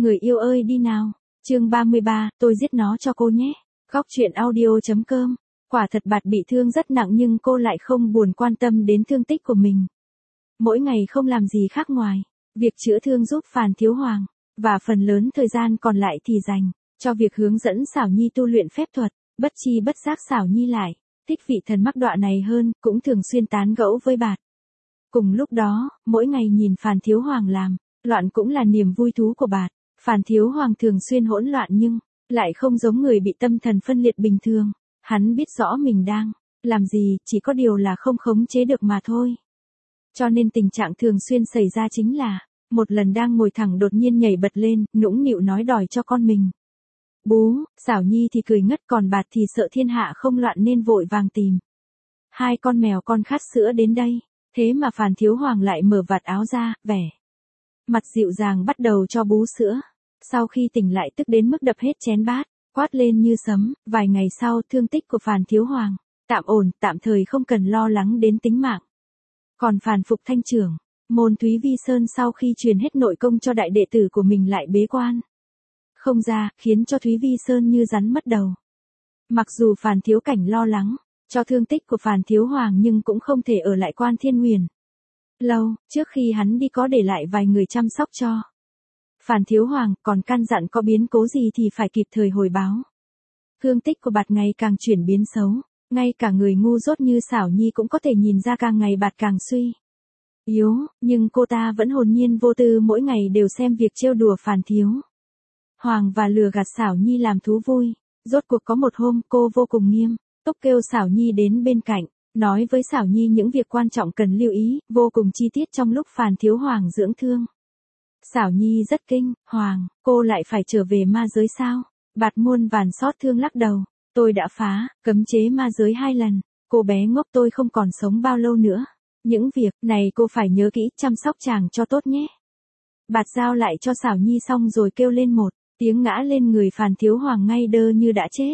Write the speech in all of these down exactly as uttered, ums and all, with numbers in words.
Người yêu ơi đi nào. Chương ba mươi ba, tôi giết nó cho cô nhé. Góc truyện audio.com. Quả thật Bạt bị thương rất nặng nhưng cô lại không buồn quan tâm đến thương tích của mình. Mỗi ngày không làm gì khác ngoài việc chữa thương giúp Phàn Thiếu Hoàng, và phần lớn thời gian còn lại thì dành cho việc hướng dẫn Xảo Nhi tu luyện phép thuật. Bất chi bất giác Xảo Nhi lại thích vị thần mắc đọa này hơn, cũng thường xuyên tán gẫu với Bạt. Cùng lúc đó, mỗi ngày nhìn Phàn Thiếu Hoàng làm loạn cũng là niềm vui thú của Bạt. Phàn Thiếu Hoàng thường xuyên hỗn loạn nhưng lại không giống người bị tâm thần phân liệt bình thường. Hắn biết rõ mình đang làm gì, chỉ có điều là không khống chế được mà thôi. Cho nên tình trạng thường xuyên xảy ra chính là, một lần đang ngồi thẳng đột nhiên nhảy bật lên, nũng nịu nói đòi cho con mình. Bú, Xảo Nhi thì cười ngất, còn Bạt thì sợ thiên hạ không loạn nên vội vàng tìm hai con mèo con khát sữa đến đây. Thế mà Phàn Thiếu Hoàng lại mở vạt áo ra, vẻ mặt dịu dàng bắt đầu cho bú sữa. Sau khi tỉnh lại tức đến mức đập hết chén bát, quát lên như sấm. Vài ngày sau, thương tích của Phàn Thiếu Hoàng tạm ổn, tạm thời không cần lo lắng đến tính mạng. Còn Phàn Phục Thanh trưởng môn Thúy Vi Sơn sau khi truyền hết nội công cho đại đệ tử của mình lại bế quan không ra, khiến cho Thúy Vi Sơn như rắn mất đầu. Mặc dù Phàn Thiếu Cảnh lo lắng cho thương tích của Phàn Thiếu Hoàng nhưng cũng không thể ở lại Quan Thiên Nguyền lâu, trước khi hắn đi có để lại vài người chăm sóc cho Phàn Thiếu Hoàng, còn căn dặn có biến cố gì thì phải kịp thời hồi báo. Thương tích của Bạt ngày càng chuyển biến xấu, ngay cả người ngu dốt như Xảo Nhi cũng có thể nhìn ra càng ngày Bạt càng suy yếu, nhưng cô ta vẫn hồn nhiên vô tư, mỗi ngày đều xem việc trêu đùa Phàn Thiếu Hoàng và lừa gạt Xảo Nhi làm thú vui. Rốt cuộc có một hôm cô vô cùng nghiêm túc kêu Xảo Nhi đến bên cạnh, nói với Xảo Nhi những việc quan trọng cần lưu ý, vô cùng chi tiết trong lúc Phàn Thiếu Hoàng dưỡng thương. Xảo Nhi rất kinh, Hoàng, cô lại phải trở về ma giới sao? Bạt muôn vàn xót thương lắc đầu, tôi đã phá cấm chế ma giới hai lần, cô bé ngốc tôi không còn sống bao lâu nữa. Những việc này cô phải nhớ kỹ, chăm sóc chàng cho tốt nhé. Bạt giao lại cho Xảo Nhi xong rồi kêu lên một tiếng ngã lên người Phàn Thiếu Hoàng ngay đơ như đã chết.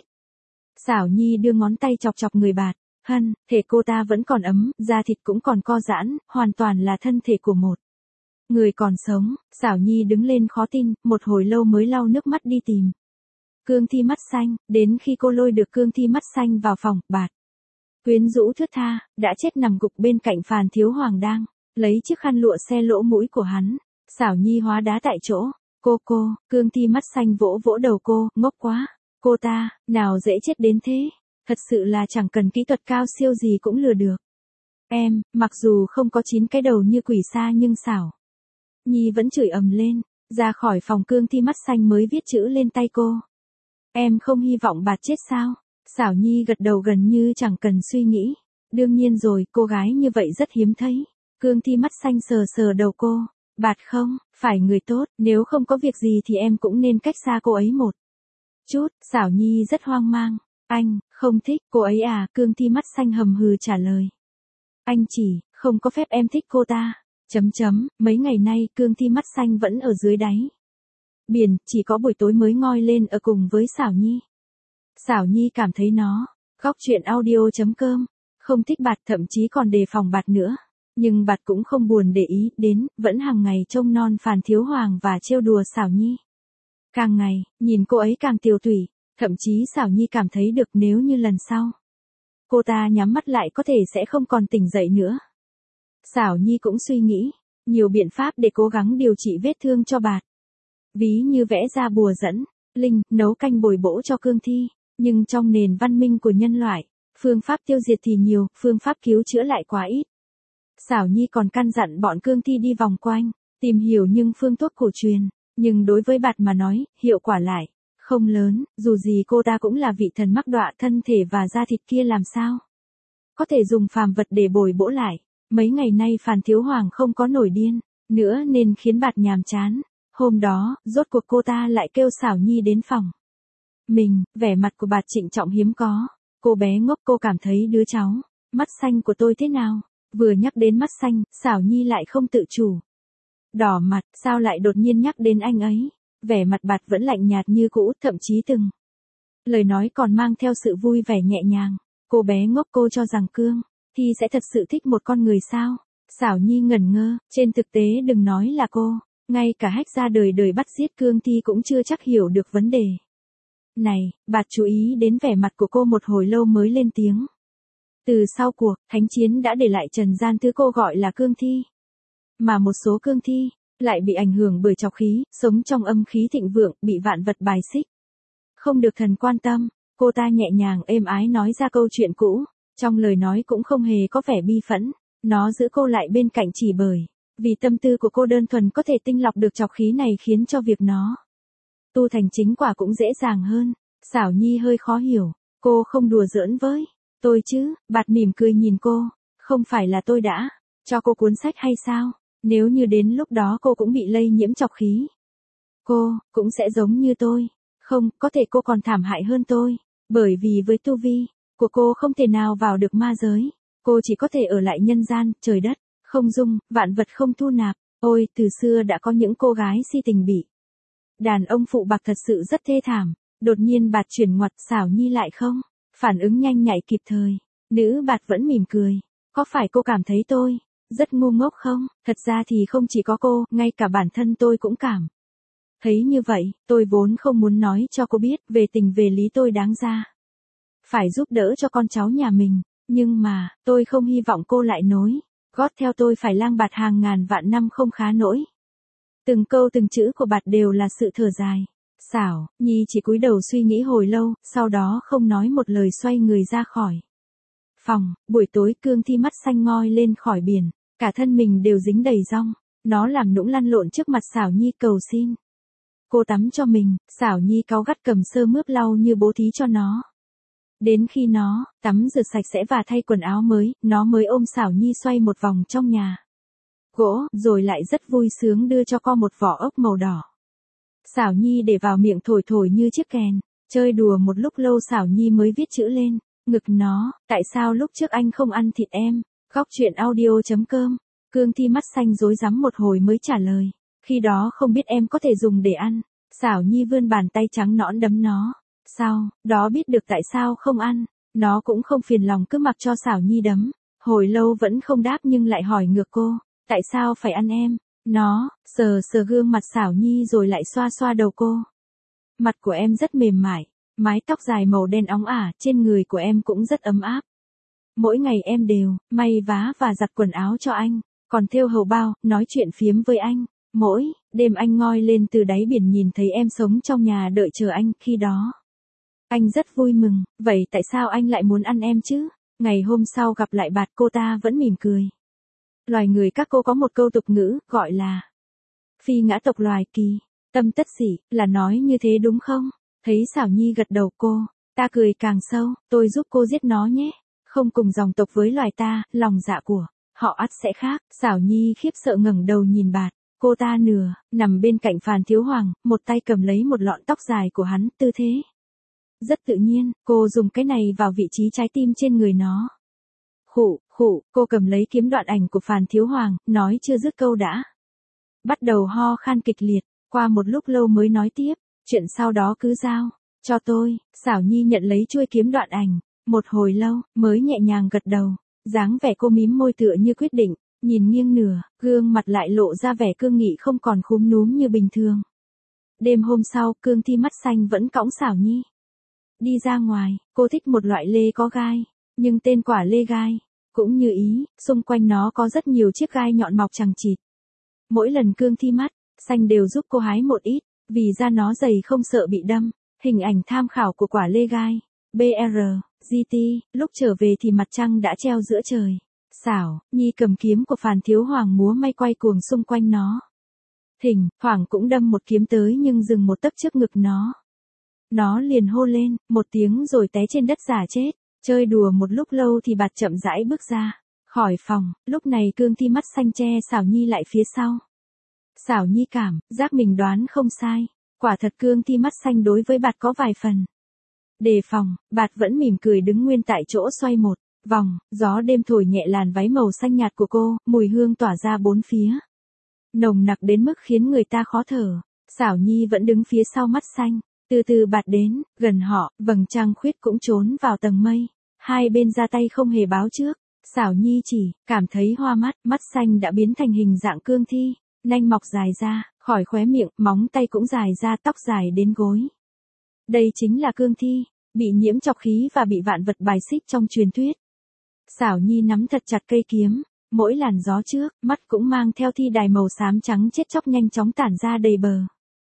Xảo Nhi đưa ngón tay chọc chọc người Bạt, hân, thể cô ta vẫn còn ấm, da thịt cũng còn co giãn, hoàn toàn là thân thể của một người còn sống. Xảo Nhi đứng lên khó tin, một hồi lâu mới lau nước mắt đi tìm cương thi mắt xanh. Đến khi cô lôi được cương thi mắt xanh vào phòng, Bạt quyến rũ thướt tha, đã chết nằm gục bên cạnh Phàn Thiếu Hoàng đang lấy chiếc khăn lụa xe lỗ mũi của hắn. Xảo Nhi hóa đá tại chỗ. Cô cô, cương thi mắt xanh vỗ vỗ đầu cô, ngốc quá. Cô ta, nào dễ chết đến thế. Thật sự là chẳng cần kỹ thuật cao siêu gì cũng lừa được em. Mặc dù không có chín cái đầu như quỷ xa nhưng Xảo Nhi vẫn chửi ầm lên. Ra khỏi phòng, cương thi mắt xanh mới viết chữ lên tay cô. Em không hy vọng Bạt chết sao? Xảo Nhi gật đầu gần như chẳng cần suy nghĩ. Đương nhiên rồi, cô gái như vậy rất hiếm thấy. Cương thi mắt xanh sờ sờ đầu cô. Bạt không phải người tốt, nếu không có việc gì thì em cũng nên cách xa cô ấy một chút. Xảo Nhi rất hoang mang. Anh không thích cô ấy à? Cương thi mắt xanh hầm hừ trả lời. Anh chỉ không có phép em thích cô ta. Chấm chấm, mấy ngày nay cương thi mắt xanh vẫn ở dưới đáy biển, chỉ có buổi tối mới ngoi lên ở cùng với Xảo Nhi. Xảo Nhi cảm thấy nó, góc truyện audio.com, không thích Bạt, thậm chí còn đề phòng Bạt nữa. Nhưng Bạt cũng không buồn để ý đến, vẫn hàng ngày trông non Phàn Thiếu Hoàng và trêu đùa Xảo Nhi. Càng ngày, nhìn cô ấy càng tiều tụy, thậm chí Xảo Nhi cảm thấy được nếu như lần sau cô ta nhắm mắt lại có thể sẽ không còn tỉnh dậy nữa. Xảo Nhi cũng suy nghĩ nhiều biện pháp để cố gắng điều trị vết thương cho Bạt. Ví như vẽ ra bùa dẫn linh, nấu canh bồi bổ cho cương thi. Nhưng trong nền văn minh của nhân loại, phương pháp tiêu diệt thì nhiều, phương pháp cứu chữa lại quá ít. Xảo Nhi còn căn dặn bọn cương thi đi vòng quanh tìm hiểu những phương thuốc cổ truyền, nhưng đối với Bạt mà nói, hiệu quả lại không lớn. Dù gì cô ta cũng là vị thần mắc đọa, thân thể và da thịt kia làm sao có thể dùng phàm vật để bồi bổ lại. Mấy ngày nay Phàn Thiếu Hoàng không có nổi điên nữa nên khiến Bạt nhàm chán. Hôm đó, rốt cuộc cô ta lại kêu Xảo Nhi đến phòng mình. Vẻ mặt của Bạt trịnh trọng hiếm có. Cô bé ngốc, cô cảm thấy đứa cháu mắt xanh của tôi thế nào? Vừa nhắc đến mắt xanh, Xảo Nhi lại không tự chủ đỏ mặt. Sao lại đột nhiên nhắc đến anh ấy? Vẻ mặt Bạt vẫn lạnh nhạt như cũ, thậm chí từng lời nói còn mang theo sự vui vẻ nhẹ nhàng. Cô bé ngốc, cô cho rằng cương thì sẽ thật sự thích một con người sao? Xảo Nhi ngẩn ngơ. Trên thực tế đừng nói là cô, Ngay cả Hách gia đời đời bắt giết cương thi cũng chưa chắc hiểu được vấn đề này. Bạt chú ý đến vẻ mặt của cô một hồi lâu mới lên tiếng. Từ sau cuộc thánh chiến đã để lại trần gian thứ cô gọi là cương thi. Mà một số cương thi lại bị ảnh hưởng bởi trọc khí, sống trong âm khí thịnh vượng, bị vạn vật bài xích. Không được thần quan tâm, cô ta nhẹ nhàng êm ái nói ra câu chuyện cũ, trong lời nói cũng không hề có vẻ bi phẫn. Nó giữ cô lại bên cạnh chỉ bởi vì tâm tư của cô đơn thuần có thể tinh lọc được trọc khí này, khiến cho việc nó tu thành chính quả cũng dễ dàng hơn. Xảo Nhi hơi khó hiểu, cô không đùa giỡn với tôi chứ? Bạt mỉm cười nhìn cô, không phải là tôi đã cho cô cuốn sách hay sao? Nếu như đến lúc đó cô cũng bị lây nhiễm trọc khí, cô cũng sẽ giống như tôi. Không, có thể cô còn thảm hại hơn tôi, bởi vì với tu vi của cô không thể nào vào được ma giới, cô chỉ có thể ở lại nhân gian. Trời đất không dung, vạn vật không thu nạp. Ôi, từ xưa đã có những cô gái si tình bị đàn ông phụ bạc, thật sự rất thê thảm. Đột nhiên Bạt chuyển ngoặt, Xảo Nhi lại không phản ứng nhanh nhạy kịp thời. Nữ Bạt vẫn mỉm cười. Có phải cô cảm thấy tôi rất ngu ngốc không? Thật ra thì không chỉ có cô, ngay cả bản thân tôi cũng cảm thấy như vậy. Tôi vốn không muốn nói cho cô biết về tình về lý tôi đáng ra phải giúp đỡ cho con cháu nhà mình, nhưng mà tôi không hy vọng cô lại nối gót theo tôi phải lang bạt hàng ngàn vạn năm không khá nổi. Từng câu từng chữ của Bạt đều là sự thở dài. Xảo Nhi chỉ cúi đầu suy nghĩ hồi lâu, sau đó không nói một lời xoay người ra khỏi phòng. Buổi tối cương thi mắt xanh ngoi lên khỏi biển, cả thân mình đều dính đầy rong. Nó làm nũng lăn lộn trước mặt Xảo Nhi cầu xin cô tắm cho mình. Xảo Nhi cáu gắt cầm sơ mướp lau như bố thí cho nó. Đến khi nó tắm rửa sạch sẽ và thay quần áo mới, nó mới ôm Xảo Nhi xoay một vòng trong nhà gỗ, rồi lại rất vui sướng đưa cho con một vỏ ốc màu đỏ. Xảo Nhi để vào miệng thổi thổi như chiếc kèn, chơi đùa một lúc lâu Xảo Nhi mới viết chữ lên ngực nó. Tại sao lúc trước anh không ăn thịt em? Góc truyện audio chấm com. Cương thi mắt xanh rối rắm một hồi mới trả lời. Khi đó không biết em có thể dùng để ăn. Xảo Nhi vươn bàn tay trắng nõn đấm nó. Sau đó biết được tại sao không ăn, nó cũng không phiền lòng cứ mặc cho Xảo Nhi đấm. Hồi lâu vẫn không đáp nhưng lại hỏi ngược cô. Tại sao phải ăn em? Nó sờ sờ gương mặt Xảo Nhi rồi lại xoa xoa đầu cô. Mặt của em rất mềm mại, mái tóc dài màu đen óng ả, trên người của em cũng rất ấm áp. Mỗi ngày em đều may vá và giặt quần áo cho anh, còn thêu hầu bao, nói chuyện phiếm với anh. Mỗi đêm anh ngoi lên từ đáy biển nhìn thấy em sống trong nhà đợi chờ anh. Khi đó anh rất vui mừng. Vậy tại sao anh lại muốn ăn em chứ? Ngày hôm sau gặp lại Bạt, cô ta vẫn mỉm cười. Loài người các cô có một câu tục ngữ, gọi là phi ngã tộc loài kỳ, tâm tất dị, là nói như thế đúng không? Thấy Xảo Nhi gật đầu cô, ta cười càng sâu, tôi giúp cô giết nó nhé. Không cùng dòng tộc với loài ta, lòng dạ của họ ắt sẽ khác. Xảo Nhi khiếp sợ ngẩng đầu nhìn Bạt, cô ta nửa nằm bên cạnh Phàn Thiếu Hoàng, một tay cầm lấy một lọn tóc dài của hắn, tư thế rất tự nhiên. Cô dùng cái này vào vị trí trái tim trên người nó. Khụ, khụ, cô cầm lấy kiếm đoạn ảnh của Phàn Thiếu Hoàng, nói chưa dứt câu đã bắt đầu ho khan kịch liệt. Qua một lúc lâu mới nói tiếp, chuyện sau đó cứ giao cho tôi. Xảo Nhi nhận lấy chuôi kiếm đoạn ảnh, một hồi lâu mới nhẹ nhàng gật đầu. Dáng vẻ cô mím môi tựa như quyết định, nhìn nghiêng nửa, gương mặt lại lộ ra vẻ cương nghị không còn khúm núm như bình thường. Đêm hôm sau, cương thi mắt xanh vẫn cõng Xảo Nhi đi ra ngoài. Cô thích một loại lê có gai, nhưng tên quả lê gai cũng như ý, xung quanh nó có rất nhiều chiếc gai nhọn mọc chằng chịt. Mỗi lần cương thi mắt xanh đều giúp cô hái một ít, vì da nó dày không sợ bị đâm. Hình ảnh tham khảo của quả lê gai. bê rờ giê tê, lúc trở về thì mặt trăng đã treo giữa trời. Xảo Nhi cầm kiếm của Phàn Thiếu Hoàng múa may quay cuồng xung quanh nó. Thỉnh thoảng cũng đâm một kiếm tới nhưng dừng một tấc trước ngực nó. Nó liền hô lên một tiếng rồi té trên đất giả chết. Chơi đùa một lúc lâu thì Bạt chậm rãi bước ra khỏi phòng. Lúc này cương thi mắt xanh che Xảo Nhi lại phía sau. Xảo Nhi cảm giác mình đoán không sai. Quả thật cương thi mắt xanh đối với Bạt có vài phần đề phòng. Bạt vẫn mỉm cười đứng nguyên tại chỗ xoay một vòng. Gió đêm thổi nhẹ làn váy màu xanh nhạt của cô, mùi hương tỏa ra bốn phía, nồng nặc đến mức khiến người ta khó thở. Xảo Nhi vẫn đứng phía sau mắt xanh. Từ từ Bạt đến gần họ, vầng trăng khuyết cũng trốn vào tầng mây. Hai bên ra tay không hề báo trước. Xảo Nhi chỉ cảm thấy hoa mắt, mắt xanh đã biến thành hình dạng cương thi, nanh mọc dài ra, Khỏi khóe miệng, móng tay cũng dài ra, tóc dài đến gối. Đây chính là cương thi, bị nhiễm trọc khí và bị vạn vật bài xích trong truyền thuyết. Xảo Nhi nắm thật chặt cây kiếm, mỗi làn gió trước, mắt cũng mang theo thi đài màu xám trắng chết chóc nhanh chóng tản ra đầy bờ.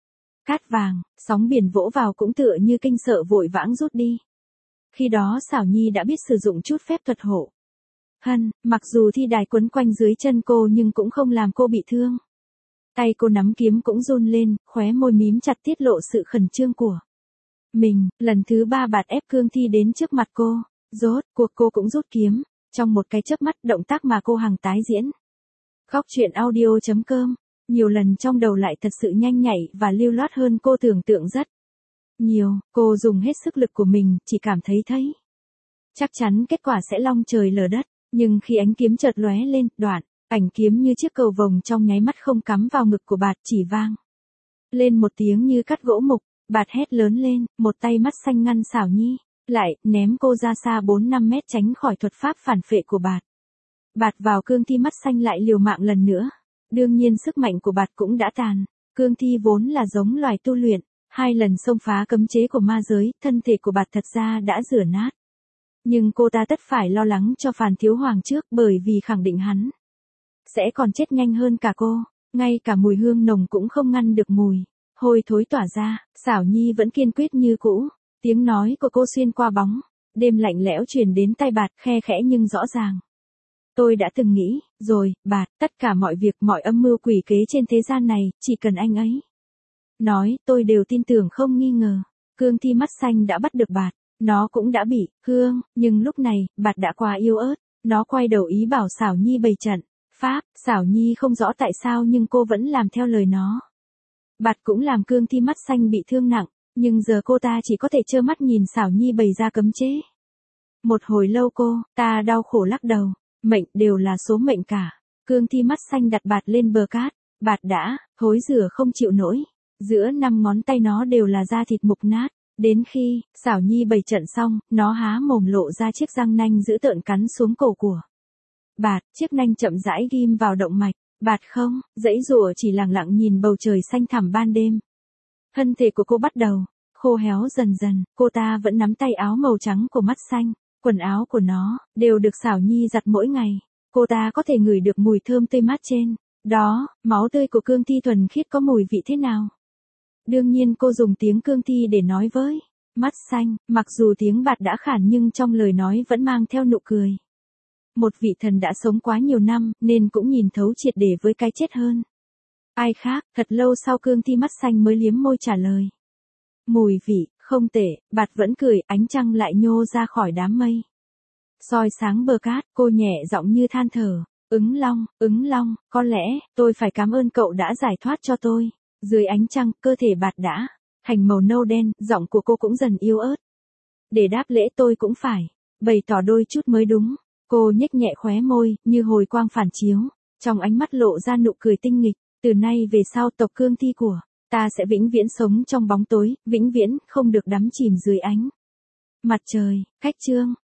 Cát vàng, sóng biển vỗ vào cũng tựa như kinh sợ vội vãng rút đi. Khi đó Xảo Nhi đã biết sử dụng chút phép thuật hộ. Hân, mặc dù thi đài quấn quanh dưới chân cô nhưng cũng không làm cô bị thương. Tay cô nắm kiếm cũng run lên, khóe môi mím chặt tiết lộ sự khẩn trương của mình. Lần thứ ba Bạt ép cương thi đến trước mặt cô. Rốt cuộc cô cũng rút kiếm. Trong một cái chớp mắt, động tác mà cô hằng tái diễn. Khóc chuyện audio chấm com. Nhiều lần trong đầu lại thật sự nhanh nhạy và lưu loát hơn cô tưởng tượng rất nhiều. Cô dùng hết sức lực của mình, chỉ cảm thấy thấy chắc chắn kết quả sẽ long trời lở đất. Nhưng khi ánh kiếm chợt lóe lên, đoạn, ảnh kiếm như chiếc cầu vồng trong nháy mắt không cắm vào ngực của Bạt, chỉ vang lên một tiếng như cắt gỗ mục. Bạt hét lớn lên, một tay mắt xanh ngăn Xảo Nhi lại, ném cô ra xa bốn năm mét tránh khỏi thuật pháp phản phệ của Bạt. Bạt vào cương thi mắt xanh lại liều mạng lần nữa. Đương nhiên sức mạnh của Bạt cũng đã tàn. Cương thi vốn là giống loài tu luyện, hai lần xông phá cấm chế của ma giới, thân thể của Bạt thật ra đã rửa nát. Nhưng cô ta tất phải lo lắng cho Phàn Thiếu Hoàng trước, bởi vì khẳng định hắn sẽ còn chết nhanh hơn cả cô. Ngay cả mùi hương nồng cũng không ngăn được mùi hôi thối tỏa ra. Xảo Nhi vẫn kiên quyết như cũ. Tiếng nói của cô xuyên qua bóng đêm lạnh lẽo truyền đến tai Bạt, khe khẽ nhưng rõ ràng. Tôi đã từng nghĩ rồi, Bạt, tất cả mọi việc, mọi âm mưu quỷ kế trên thế gian này, chỉ cần anh ấy nói, tôi đều tin tưởng không nghi ngờ. Cương thi mắt xanh đã bắt được Bạt. Nó cũng đã bị hương, nhưng lúc này, Bạt đã quá yếu ớt. Nó quay đầu ý bảo Xảo Nhi bày trận pháp. Xảo Nhi không rõ tại sao nhưng cô vẫn làm theo lời nó. Bạt cũng làm cương thi mắt xanh bị thương nặng, nhưng giờ cô ta chỉ có thể trơ mắt nhìn Xảo Nhi bày ra cấm chế. Một hồi lâu cô ta đau khổ lắc đầu. Mệnh đều là số mệnh cả. Cương thi mắt xanh đặt Bạt lên bờ cát. Bạt đã thối rửa không chịu nổi. Giữa năm ngón tay nó đều là da thịt mục nát. Đến khi Xảo Nhi bày trận xong, nó há mồm lộ ra chiếc răng nanh dữ tợn cắn xuống cổ của Bạt. Chiếc nanh chậm rãi ghim vào động mạch. Bạt không dãy dụa, chỉ lặng lặng nhìn bầu trời xanh thẳm ban đêm. Thân thể của cô bắt đầu khô héo dần dần. Cô ta vẫn nắm tay áo màu trắng của mắt xanh. Quần áo của nó đều được Xảo Nhi giặt mỗi ngày. Cô ta có thể ngửi được mùi thơm tươi mát trên đó. Máu tươi của cương thi thuần khiết có mùi vị thế nào? Đương nhiên cô dùng tiếng cương thi để nói với mắt xanh. Mặc dù tiếng Bạt đã khản nhưng trong lời nói vẫn mang theo nụ cười. Một vị thần đã sống quá nhiều năm, nên cũng nhìn thấu triệt để với cái chết hơn ai khác. Thật lâu sau cương thi mắt xanh mới liếm môi trả lời. Mùi vị, không tệ. Bạt vẫn cười, ánh trăng lại nhô ra khỏi đám mây. Soi sáng bờ cát, cô nhẹ giọng như than thở. Ứng Long, Ứng Long, có lẽ, tôi phải cảm ơn cậu đã giải thoát cho tôi. Dưới ánh trăng, cơ thể Bạt đã thành màu nâu đen, giọng của cô cũng dần yếu ớt. Để đáp lễ tôi cũng phải bày tỏ đôi chút mới đúng. Cô nhếch nhẹ khóe môi, như hồi quang phản chiếu. Trong ánh mắt lộ ra nụ cười tinh nghịch. Từ nay về sau tộc cương thi của ta sẽ vĩnh viễn sống trong bóng tối, vĩnh viễn không được đắm chìm dưới ánh mặt trời. Cách chương